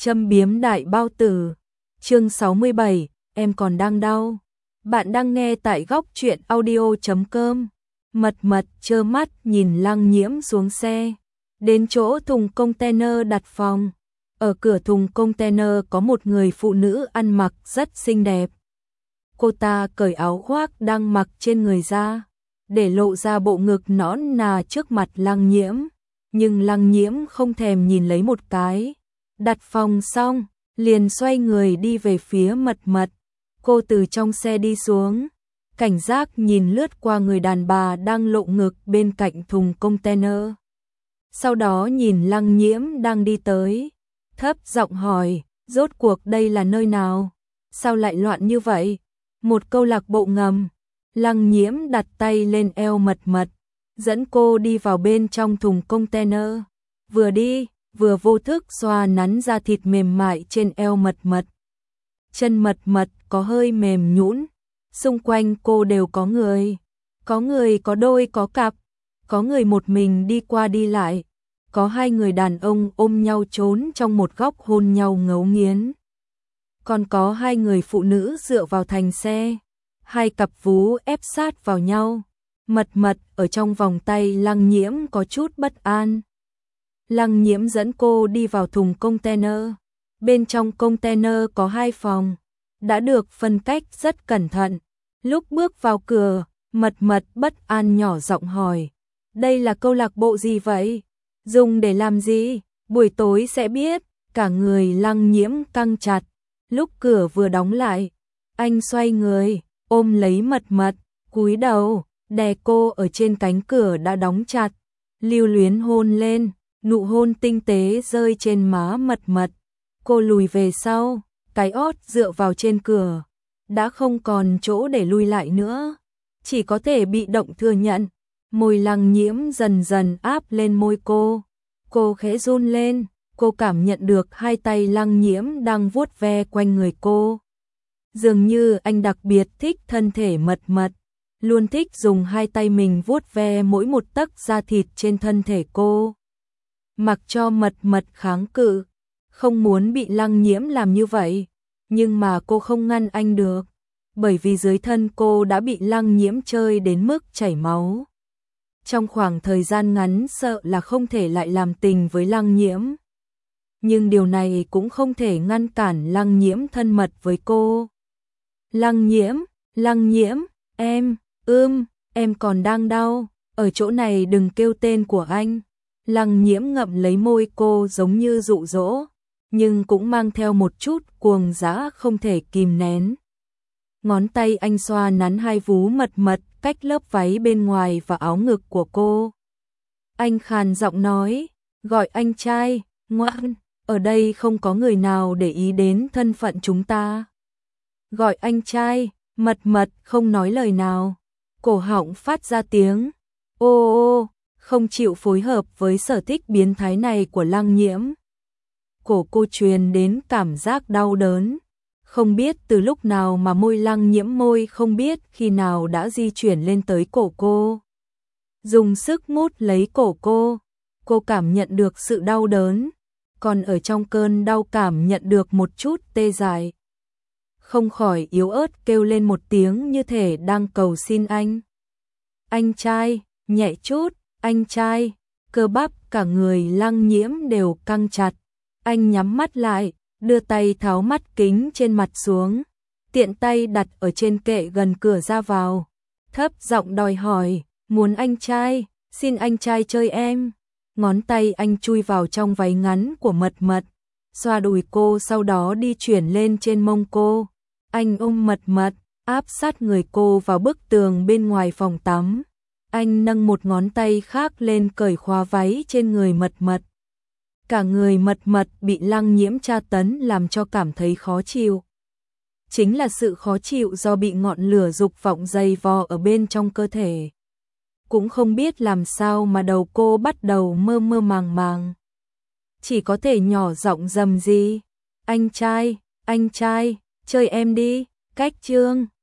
Châm biếm đại bao tử. Chương 67, em còn đang đau. Bạn đang nghe tại góc truyện audio.com. Mật mật trơ mắt nhìn Lăng Nhiễm xuống xe, đến chỗ thùng container đặt phòng. Ở cửa thùng container có một người phụ nữ ăn mặc rất xinh đẹp. Cô ta cởi áo khoác đang mặc trên người ra, để lộ ra bộ ngực nõn nà trước mặt Lăng Nhiễm. Nhưng Lăng Nhiễm không thèm nhìn lấy một cái. Đặt phòng xong, liền xoay người đi về phía Mật Mật. Cô từ trong xe đi xuống, cảnh giác nhìn lướt qua người đàn bà đang lộ ngực bên cạnh thùng container. Sau đó nhìn Lăng Nhiễm đang đi tới, thấp giọng hỏi, rốt cuộc đây là nơi nào? Sao lại loạn như vậy? Một câu lạc bộ ngầm. Lăng Nhiễm đặt tay lên eo Mật Mật, dẫn cô đi vào bên trong thùng container. Vừa đi, vừa vô thức xoa nắn da thịt mềm mại trên eo Mật Mật. Chân Mật Mật có hơi mềm nhũn, xung quanh cô đều có người có đôi có cặp, có người một mình đi qua đi lại, có hai người đàn ông ôm nhau trốn trong một góc hôn nhau ngấu nghiến. Còn có hai người phụ nữ dựa vào thành xe, hai cặp vú ép sát vào nhau. Mật Mật ở trong vòng tay Lăng Nhiễm có chút bất an. Lăng Nhiễm dẫn cô đi vào thùng container. Bên trong container có hai phòng, đã được phân cách rất cẩn thận. Lúc bước vào cửa, Mật Mật bất an nhỏ giọng hỏi, đây là câu lạc bộ gì vậy? Dùng để làm gì? Buổi tối sẽ biết. Cả người Lăng Nhiễm căng chặt. Lúc cửa vừa đóng lại, anh xoay người, ôm lấy Mật Mật, cúi đầu, đè cô ở trên cánh cửa đã đóng chặt, lưu luyến hôn lên, nụ hôn tinh tế rơi trên má Mật Mật. Cô lùi về sau, cái ót dựa vào trên cửa, đã không còn chỗ để lui lại nữa, chỉ có thể bị động thừa nhận. Môi Lăng Nhiễm dần dần áp lên môi cô khẽ run lên, cô cảm nhận được hai tay Lăng Nhiễm đang vuốt ve quanh người cô. Dường như anh đặc biệt thích thân thể Mật Mật, luôn thích dùng hai tay mình vuốt ve mỗi một tấc da thịt trên thân thể cô. Mặc cho Mật Mật kháng cự, không muốn bị Lăng Nhiễm làm như vậy, nhưng mà cô không ngăn anh được, bởi vì dưới thân cô đã bị Lăng Nhiễm chơi đến mức chảy máu. Trong khoảng thời gian ngắn sợ là không thể lại làm tình với Lăng Nhiễm, nhưng điều này cũng không thể ngăn cản Lăng Nhiễm thân mật với cô. Lăng Nhiễm, em còn đang đau, ở chỗ này đừng kêu tên của anh. Lăng Nhiễm ngậm lấy môi cô giống như dụ dỗ, nhưng cũng mang theo một chút cuồng dã không thể kìm nén. Ngón tay anh xoa nắn hai vú Mật Mật cách lớp váy bên ngoài và áo ngực của cô. Anh khàn giọng nói, gọi anh trai, ngoan, ở đây không có người nào để ý đến thân phận chúng ta. Gọi anh trai. Mật Mật không nói lời nào, cổ họng phát ra tiếng ô ô, không chịu phối hợp với sở thích biến thái này của Lăng Nhiễm. Cổ cô truyền đến cảm giác đau đớn, không biết từ lúc nào mà môi Lăng Nhiễm môi không biết khi nào đã di chuyển lên tới cổ cô. Dùng sức mút lấy cổ cô cảm nhận được sự đau đớn, còn ở trong cơn đau cảm nhận được một chút tê dại. Không khỏi yếu ớt kêu lên một tiếng như thể đang cầu xin anh. Anh trai, nhẹ chút, anh trai. Cơ bắp cả người Lăng Nhiễm đều căng chặt. Anh nhắm mắt lại, đưa tay tháo mắt kính trên mặt xuống, tiện tay đặt ở trên kệ gần cửa ra vào, thấp giọng đòi hỏi, muốn anh trai, xin anh trai chơi em. Ngón tay anh chui vào trong váy ngắn của Mật Mật, xoa đùi cô, sau đó đi chuyển lên trên mông cô. Anh ôm Mật Mật, áp sát người cô vào bức tường bên ngoài phòng tắm. Anh nâng một ngón tay khác lên cởi khóa váy trên người Mật Mật. Cả người Mật Mật bị Lăng Nhiễm tra tấn làm cho cảm thấy khó chịu. Chính là sự khó chịu do bị ngọn lửa dục vọng dày vò ở bên trong cơ thể. Cũng không biết làm sao mà đầu cô bắt đầu mơ mơ màng màng. Chỉ có thể nhỏ giọng rầm rì, anh trai, chơi em đi. Cách chương